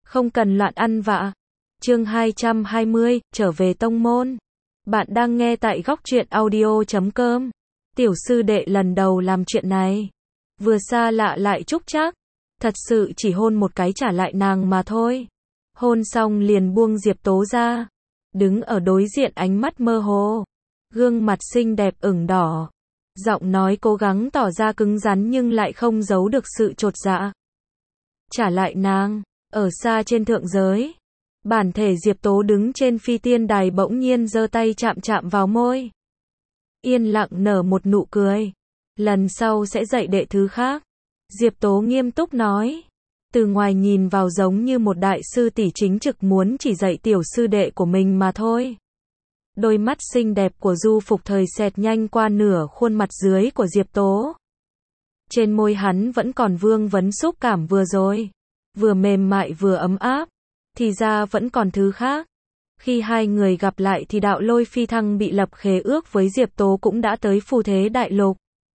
Không cần loạn ăn vạ. Chương 220, trở về tông môn. Bạn đang nghe tại góc truyện audio.com. Tiểu sư đệ lần đầu làm chuyện này. Vừa xa lạ lại trúc trác. Thật sự chỉ hôn một cái trả lại nàng mà thôi. Hôn xong liền buông Diệp Tố ra. Đứng ở đối diện ánh mắt mơ hồ. Gương mặt xinh đẹp ửng đỏ. Giọng nói cố gắng tỏ ra cứng rắn nhưng lại không giấu được sự chột dạ. Trả lại nàng. Ở xa trên thượng giới. Bản thể Diệp Tố đứng trên phi tiên đài bỗng nhiên giơ tay chạm chạm vào môi. Yên lặng nở một nụ cười. Lần sau sẽ dạy đệ thứ khác. Diệp Tố nghiêm túc nói. Từ ngoài nhìn vào giống như một đại sư tỷ chính trực muốn chỉ dạy tiểu sư đệ của mình mà thôi. Đôi mắt xinh đẹp của Du Phục Thời xẹt nhanh qua nửa khuôn mặt dưới của Diệp Tố. Trên môi hắn vẫn còn vương vấn xúc cảm vừa rồi. Vừa mềm mại vừa ấm áp. Thì ra vẫn còn thứ khác. Khi hai người gặp lại thì đạo lôi phi thăng bị lập khế ước với Diệp Tố cũng đã tới phù thế đại lục.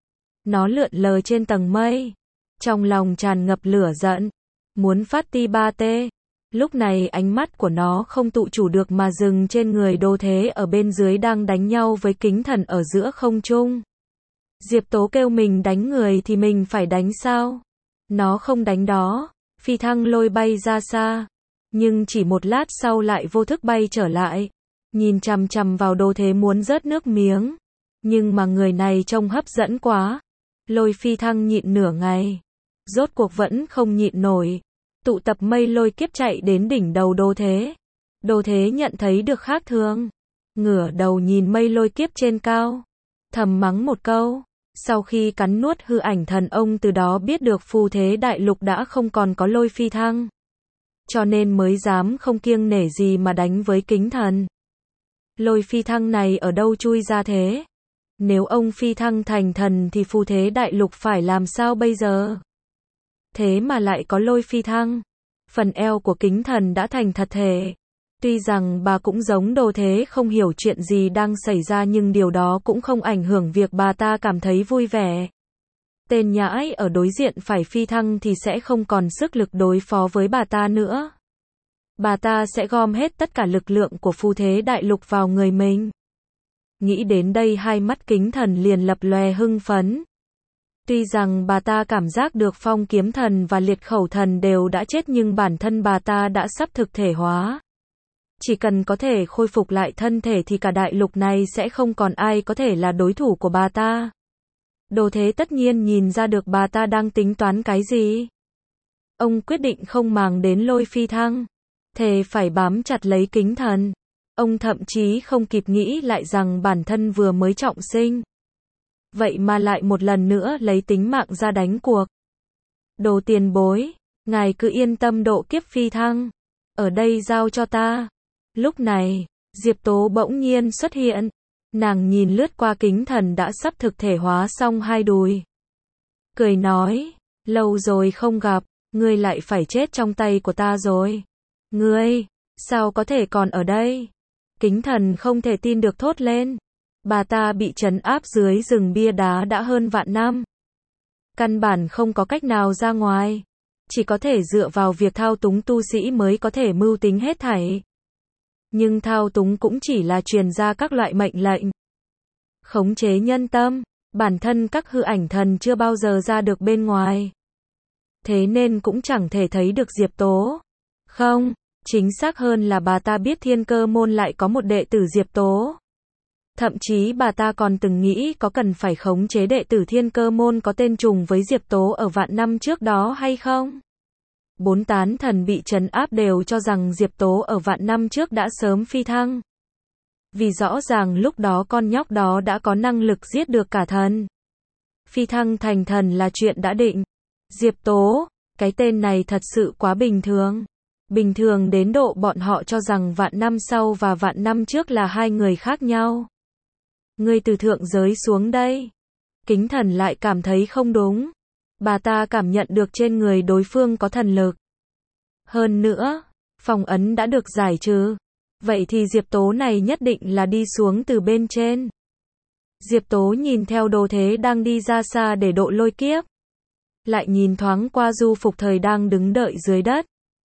Nó lượn lờ trên tầng mây. Trong lòng tràn ngập lửa giận. Muốn phát ti ba tê. Lúc này ánh mắt của nó không tự chủ được mà dừng trên người Đô Thế ở bên dưới đang đánh nhau với Kính Thần ở giữa không trung. Diệp Tố kêu mình đánh người thì mình phải đánh sao? Nó không đánh đó. Phi thăng lôi bay ra xa. Nhưng chỉ một lát sau lại vô thức bay trở lại. Nhìn chằm chằm vào Đô Thế muốn rớt nước miếng. Nhưng mà người này trông hấp dẫn quá. Lôi phi thăng nhịn nửa ngày. Rốt cuộc vẫn không nhịn nổi. Tụ tập mây lôi kiếp chạy đến đỉnh đầu Đô Thế. Đô Thế nhận thấy được khác thường. Ngửa đầu nhìn mây lôi kiếp trên cao. Thầm mắng một câu. Sau khi cắn nuốt hư ảnh thần ông từ đó biết được phù thế đại lục đã không còn có lôi phi thăng. Cho nên mới dám không kiêng nể gì mà đánh với Kính Thần. Lôi phi thăng này ở đâu chui ra thế? Nếu ông phi thăng thành thần thì phù thế đại lục phải làm sao bây giờ? Thế mà lại có lôi phi thăng. Phần eo của Kính Thần đã thành thật thể. Tuy rằng bà cũng giống Đô Thế không hiểu chuyện gì đang xảy ra nhưng điều đó cũng không ảnh hưởng việc bà ta cảm thấy vui vẻ. Tên nhãi ở đối diện phải phi thăng thì sẽ không còn sức lực đối phó với bà ta nữa. Bà ta sẽ gom hết tất cả lực lượng của phù thế đại lục vào người mình. Nghĩ đến đây hai mắt Kính Thần liền lập lòe hưng phấn. Tuy rằng bà ta cảm giác được Phong Kiếm Thần và Liệt Khẩu Thần đều đã chết nhưng bản thân bà ta đã sắp thực thể hóa. Chỉ cần có thể khôi phục lại thân thể thì cả đại lục này sẽ không còn ai có thể là đối thủ của bà ta. Đô Thế tất nhiên nhìn ra được bà ta đang tính toán cái gì. Ông quyết định không màng đến lôi phi thăng. Thề phải bám chặt lấy Kính Thần. Ông thậm chí không kịp nghĩ lại rằng bản thân vừa mới trọng sinh. Vậy mà lại một lần nữa lấy tính mạng ra đánh cuộc. Đồ tiền bối, ngài cứ yên tâm độ kiếp phi thăng. Ở đây giao cho ta. Lúc này, Diệp Tố bỗng nhiên xuất hiện. Nàng nhìn lướt qua Kính Thần đã sắp thực thể hóa xong hai đùi. Cười nói, lâu rồi không gặp, ngươi lại phải chết trong tay của ta rồi. Ngươi, sao có thể còn ở đây? Kính Thần không thể tin được thốt lên. Bà ta bị trấn áp dưới rừng bia đá đã hơn vạn năm. Căn bản không có cách nào ra ngoài. Chỉ có thể dựa vào việc thao túng tu sĩ mới có thể mưu tính hết thảy. Nhưng thao túng cũng chỉ là truyền ra các loại mệnh lệnh. Khống chế nhân tâm, bản thân các hư ảnh thần chưa bao giờ ra được bên ngoài. Thế nên cũng chẳng thể thấy được Diệp Tố. Không, chính xác hơn là bà ta biết Thiên Cơ môn lại có một đệ tử Diệp Tố. Thậm chí bà ta còn từng nghĩ có cần phải khống chế đệ tử Thiên Cơ môn có tên trùng với Diệp Tố ở vạn năm trước đó hay không? Bốn tán thần bị trấn áp đều cho rằng Diệp Tố ở vạn năm trước đã sớm phi thăng. Vì rõ ràng lúc đó con nhóc đó đã có năng lực giết được cả thần. Phi thăng thành thần là chuyện đã định. Diệp Tố, cái tên này thật sự quá bình thường. Bình thường đến độ bọn họ cho rằng vạn năm sau và vạn năm trước là hai người khác nhau. Ngươi từ thượng giới xuống đây. Kính Thần lại cảm thấy không đúng. Bà ta cảm nhận được trên người đối phương có thần lực. Hơn nữa, phong ấn đã được giải trừ. Vậy thì Diệp Tố này nhất định là đi xuống từ bên trên. Diệp Tố nhìn theo Đô Thế đang đi ra xa để độ lôi kiếp. Lại nhìn thoáng qua Du Phục Thời đang đứng đợi dưới đất.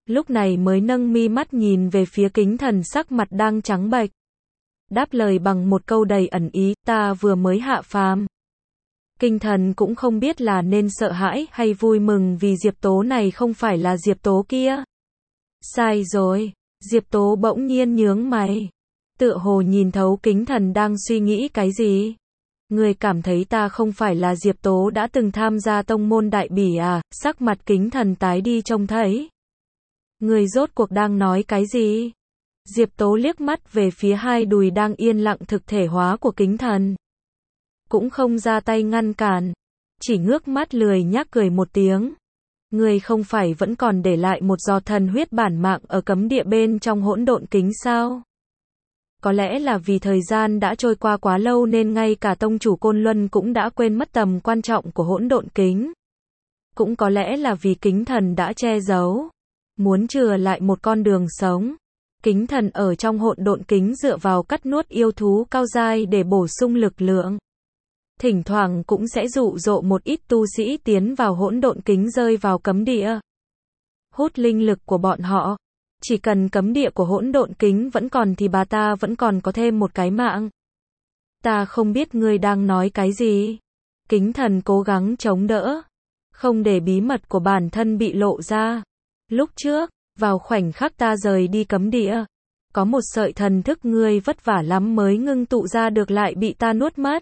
lúc này mới nâng mi mắt nhìn về phía Kính Thần sắc mặt đang trắng bệch. Đáp lời bằng một câu đầy ẩn ý, ta vừa mới hạ phàm. Kính Thần cũng không biết là nên sợ hãi hay vui mừng vì Diệp Tố này không phải là Diệp Tố kia. Sai rồi, Diệp Tố bỗng nhiên nhướng mày. Tựa hồ nhìn thấu Kính Thần đang suy nghĩ cái gì. Người cảm thấy ta không phải là Diệp Tố đã từng tham gia tông môn đại bỉ à, sắc mặt Kính Thần tái đi trông thấy. Người rốt cuộc đang nói cái gì? Diệp Tố liếc mắt về phía hai đùi đang yên lặng thực thể hóa của Kính Thần. Cũng không ra tay ngăn cản, chỉ ngước mắt lười nhác cười một tiếng. Người không phải vẫn còn để lại một giọt thần huyết bản mạng ở cấm địa bên trong hỗn độn kính sao? Có lẽ là vì thời gian đã trôi qua quá lâu nên ngay cả tông chủ Côn Luân cũng đã quên mất tầm quan trọng của hỗn độn kính. Cũng có lẽ là vì Kính Thần đã che giấu, muốn chừa lại một con đường sống. Kính Thần ở trong hỗn độn kính dựa vào cắt nuốt yêu thú cao giai để bổ sung lực lượng. Thỉnh thoảng cũng sẽ dụ dỗ một ít tu sĩ tiến vào hỗn độn kính rơi vào cấm địa. Hút linh lực của bọn họ. Chỉ cần cấm địa của hỗn độn kính vẫn còn thì bà ta vẫn còn có thêm một cái mạng. Ta không biết ngươi đang nói cái gì. Kính Thần cố gắng chống đỡ, không để bí mật của bản thân bị lộ ra. Lúc trước, vào khoảnh khắc ta rời đi cấm địa, có một sợi thần thức ngươi vất vả lắm mới ngưng tụ ra được lại bị ta nuốt mất.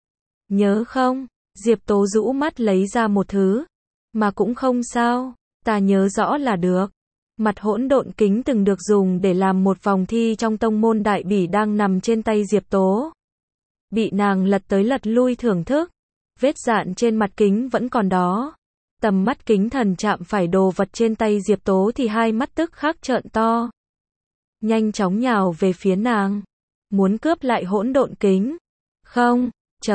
Nhớ không? Diệp Tố rũ mắt lấy ra một thứ. Mà cũng không sao, ta nhớ rõ là được. Mặt hỗn độn kính từng được dùng để làm một vòng thi trong tông môn đại bỉ đang nằm trên tay Diệp Tố. Bị nàng lật tới lật lui thưởng thức. Vết dạn trên mặt kính vẫn còn đó. Tầm mắt Kính Thần chạm phải đồ vật trên tay Diệp Tố thì hai mắt tức khắc trợn to. Nhanh chóng nhào về phía nàng. Muốn cướp lại hỗn độn kính. Không,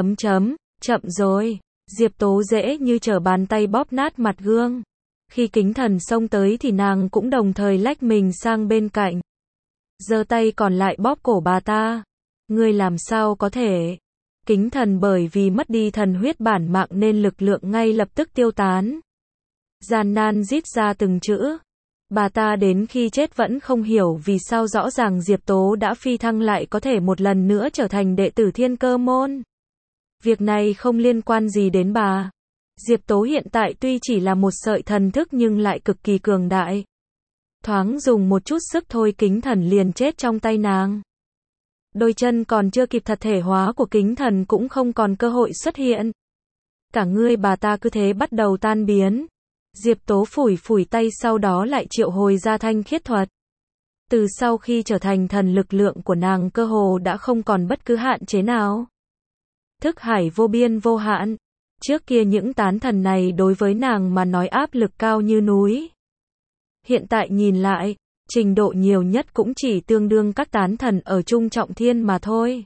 chậm rồi. Diệp Tố dễ như trở bàn tay bóp nát mặt gương. Khi Kính Thần xông tới thì nàng cũng đồng thời lách mình sang bên cạnh. Giơ tay còn lại bóp cổ bà ta. Ngươi làm sao có thể? Kính Thần bởi vì mất đi thần huyết bản mạng nên lực lượng ngay lập tức tiêu tán. Gian nan rít ra từng chữ. Bà ta đến khi chết vẫn không hiểu vì sao rõ ràng Diệp Tố đã phi thăng lại có thể một lần nữa trở thành đệ tử Thiên Cơ môn. Việc này không liên quan gì đến bà. Diệp Tố hiện tại tuy chỉ là một sợi thần thức nhưng lại cực kỳ cường đại. Thoáng dùng một chút sức thôi Kính Thần liền chết trong tay nàng. Đôi chân còn chưa kịp thật thể hóa của Kính Thần cũng không còn cơ hội xuất hiện. Cả người bà ta cứ thế bắt đầu tan biến. Diệp Tố phủi tay sau đó lại triệu hồi ra thanh khiết thuật. Từ sau khi trở thành thần lực lượng của nàng cơ hồ đã không còn bất cứ hạn chế nào. Thức hải vô biên vô hạn. Trước kia những tán thần này đối với nàng mà nói áp lực cao như núi. Hiện tại nhìn lại, trình độ nhiều nhất cũng chỉ tương đương các tán thần ở Trung Trọng Thiên mà thôi.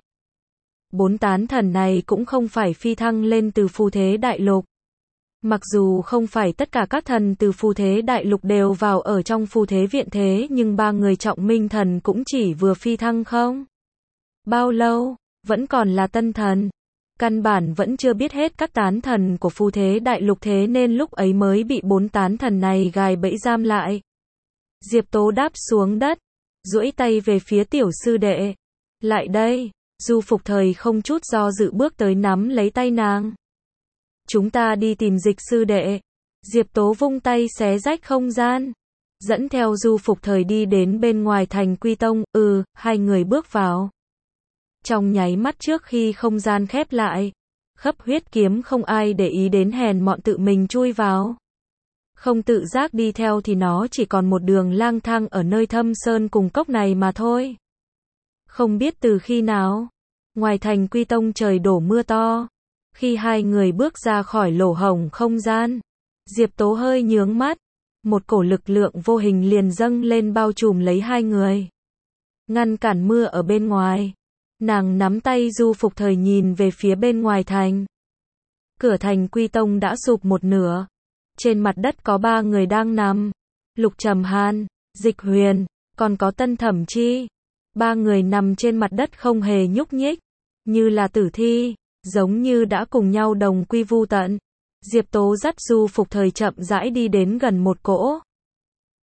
4 tán thần này cũng không phải phi thăng lên từ phù thế đại lục. Mặc dù không phải tất cả các thần từ phù thế đại lục đều vào ở trong phù thế viện thế nhưng 3 người trọng minh thần cũng chỉ vừa phi thăng không. Bao lâu, vẫn còn là tân thần. Căn bản vẫn chưa biết hết các tán thần của phù thế đại lục thế nên lúc ấy mới bị 4 tán thần này gài bẫy giam lại. Diệp Tố đáp xuống đất, duỗi tay về phía tiểu sư đệ. Lại đây, Du Phục Thời không chút do dự bước tới nắm lấy tay nàng. Chúng ta đi tìm Dịch sư đệ. Diệp Tố vung tay xé rách không gian. Dẫn theo Du Phục Thời đi đến bên ngoài thành Quy Tông, hai người bước vào. Trong nháy mắt trước khi không gian khép lại, Khấp Huyết Kiếm không ai để ý đến hèn mọn tự mình chui vào. Không tự giác đi theo thì nó chỉ còn một đường lang thang ở nơi thâm sơn cùng cốc này mà thôi. Không biết từ khi nào, ngoài thành Quy Tông trời đổ mưa to. Khi hai người bước ra khỏi lỗ hổng không gian, Diệp Tố hơi nhướng mắt. Một cổ lực lượng vô hình liền dâng lên bao trùm lấy hai người. Ngăn cản mưa ở bên ngoài. Nàng nắm tay Du Phục Thời nhìn về phía bên ngoài thành. Cửa thành Quy Tông đã sụp một nửa. Trên mặt đất có 3 người đang nằm. Lục Trầm Hàn, Dịch Huyền, còn có Tân Thẩm Chi. 3 người nằm trên mặt đất không hề nhúc nhích. Như là tử thi, giống như đã cùng nhau đồng quy vu tận. Diệp Tố dắt Du Phục Thời chậm rãi đi đến gần một cỗ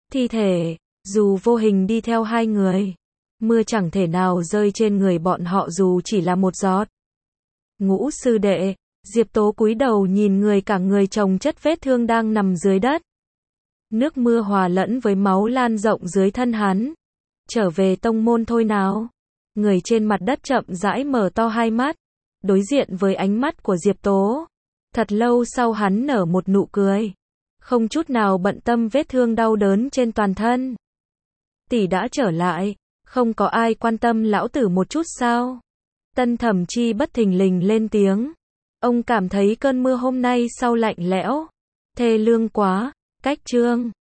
Thi thể, dù vô hình đi theo hai người. Mưa chẳng thể nào rơi trên người bọn họ dù chỉ là một giọt. Ngũ sư đệ, Diệp Tố cúi đầu nhìn người cả người chồng chất vết thương đang nằm dưới đất. Nước mưa hòa lẫn với máu lan rộng dưới thân hắn. Trở về tông môn thôi nào. Người trên mặt đất chậm rãi mở to hai mắt, đối diện với ánh mắt của Diệp Tố. Thật lâu sau hắn nở một nụ cười, không chút nào bận tâm vết thương đau đớn trên toàn thân. Tỷ đã trở lại, không có ai quan tâm lão tử một chút sao? Tân Thẩm Chi bất thình lình lên tiếng. Ông cảm thấy cơn mưa hôm nay sau lạnh lẽo, thê lương quá. Cách Chương